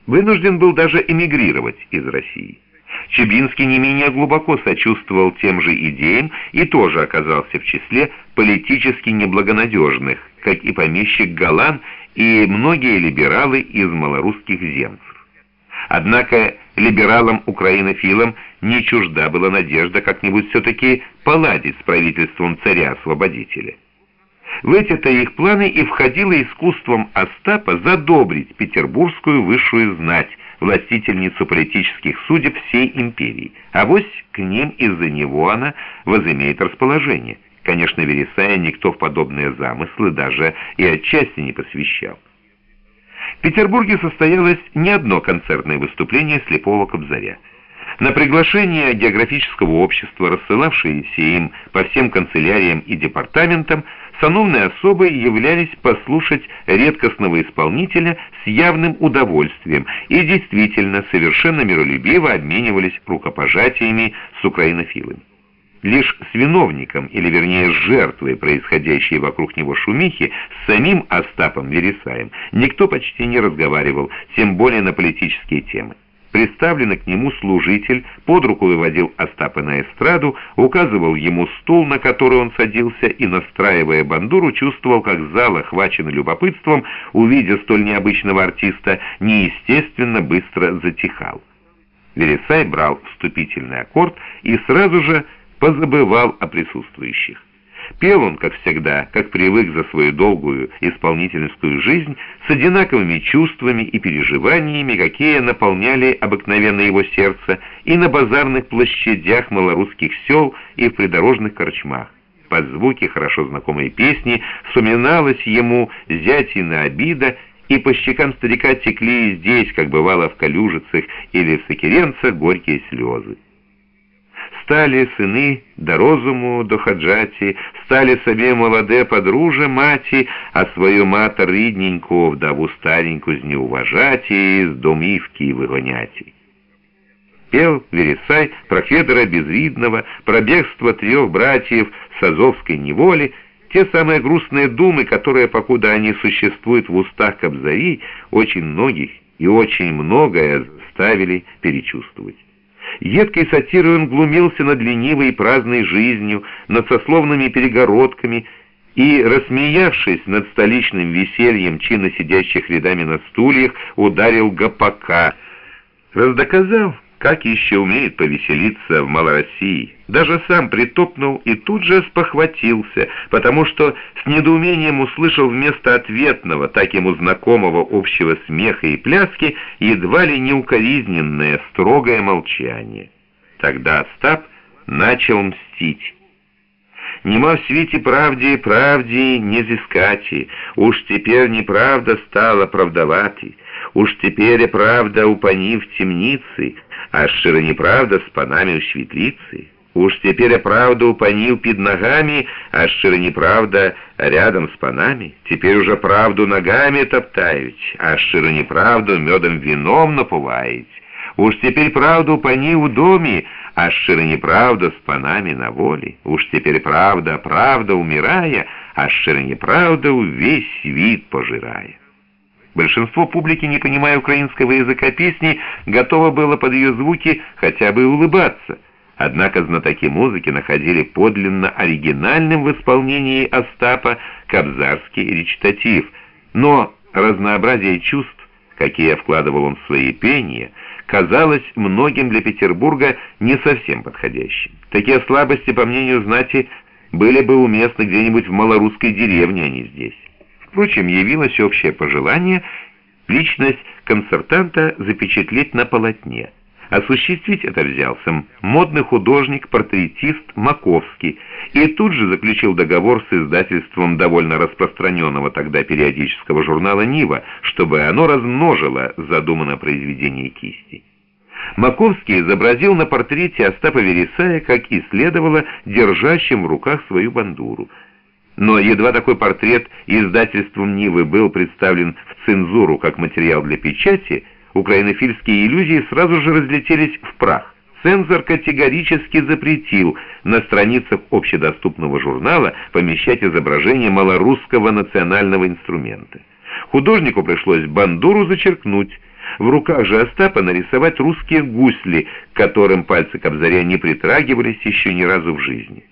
вынужден был даже эмигрировать из России. Чебинский не менее глубоко сочувствовал тем же идеям и тоже оказался в числе политически неблагонадежных, как и помещик Галан и многие либералы из малорусских земцев. Однако либералам-украинофилам не чужда была надежда как-нибудь все-таки поладить с правительством царя-освободителя. В эти-то их планы и входило искусством Остапа задобрить петербургскую высшую знать, властительницу политических судеб всей империи, авось к ним из-за него она возымеет расположение. Конечно, Вересая никто в подобные замыслы даже и отчасти не посвящал. В Петербурге состоялось не одно концертное выступление слепого Кобзаря. На приглашение географического общества, рассылавшиеся им по всем канцеляриям и департаментам, сановные особы являлись послушать редкостного исполнителя с явным удовольствием и действительно совершенно миролюбиво обменивались рукопожатиями с украинофилами. Лишь с виновником, или вернее с жертвой, происходящей вокруг него шумихи, с самим Остапом Вересаем, никто почти не разговаривал, тем более на политические темы. Представленный к нему служитель под руку выводил Остапа на эстраду, указывал ему стул, на который он садился, и, настраивая бандуру, чувствовал, как зал, охваченный любопытством, увидя столь необычного артиста, неестественно быстро затихал. Вересай брал вступительный аккорд и сразу же позабывал о присутствующих. Пел он, как всегда, как привык за свою долгую исполнительскую жизнь, с одинаковыми чувствами и переживаниями, какие наполняли обыкновенно его сердце и на базарных площадях малорусских сел и в придорожных корчмах. Под звуки хорошо знакомой песни вспоминалась ему зятина обида, и по щекам старика текли и здесь, как бывало в Калюжицах или в Сокиренцах, горькие слезы. Стали сини до розуму доходжати, стали собі молоде подруже маті, а свою матер рідненьку, вдову стареньку знеуважати, з домівки вигоняти. Пел Вересай про Федора Безвидного, про бегство 3 братьев с Азовской неволи, те самые грустные думы, которые, покуда они существуют в устах Кобзарей, очень многих и очень многое заставили перечувствовать. Едкой сатирой он глумился над ленивой и праздной жизнью, над сословными перегородками и, рассмеявшись над столичным весельем чинно сидящих рядами на стульях, ударил гопака, раздоказал, как еще умеет повеселиться в Малороссии. Даже сам притопнул и тут же спохватился, потому что с недоумением услышал вместо ответного, так ему знакомого общего смеха и пляски, едва ли неукоризненное, строгое молчание. Тогда Остап начал мстить. «Нема в свете правде не зискати, уж теперь неправда стала правдовати, уж теперь правда у пани в темнице, а щиро неправда с панами у світлиці. Уж теперь правда у панів під ногами, а щиро неправда рядом с панами. Теперь уже правду ногами топтають, а щиро неправду медом вином напувають. Уж теперь правда у панів у домі, а щиро неправда с панами на воле. Уж теперь правда умирая, а щиро неправда весь світ пожирая». Большинство публики, не понимая украинского языка песни, готово было под ее звуки хотя бы улыбаться. Однако знатоки музыки находили подлинно оригинальным в исполнении Остапа кобзарский речитатив, но разнообразие чувств, какие вкладывал он в свои пения, казалось многим для Петербурга не совсем подходящим. Такие слабости, по мнению знати, были бы уместны где-нибудь в малорусской деревне, а не здесь. Впрочем, явилось общее пожелание личность концертанта запечатлеть на полотне. Осуществить это взялся модный художник-портретист Маковский и тут же заключил договор с издательством довольно распространенного тогда периодического журнала «Нива», чтобы оно размножило задуманное произведение кисти. Маковский изобразил на портрете Остапа Вересая, как и следовало, держащим в руках свою бандуру. Но едва такой портрет издательством «Нивы» был представлен в цензуру как материал для печати, украинофильские иллюзии сразу же разлетелись в прах. Цензор категорически запретил на страницах общедоступного журнала помещать изображение малорусского национального инструмента. Художнику пришлось бандуру зачеркнуть, В руках же Остапа нарисовать русские гусли, к которым пальцы Кобзаря не притрагивались еще ни разу в жизни.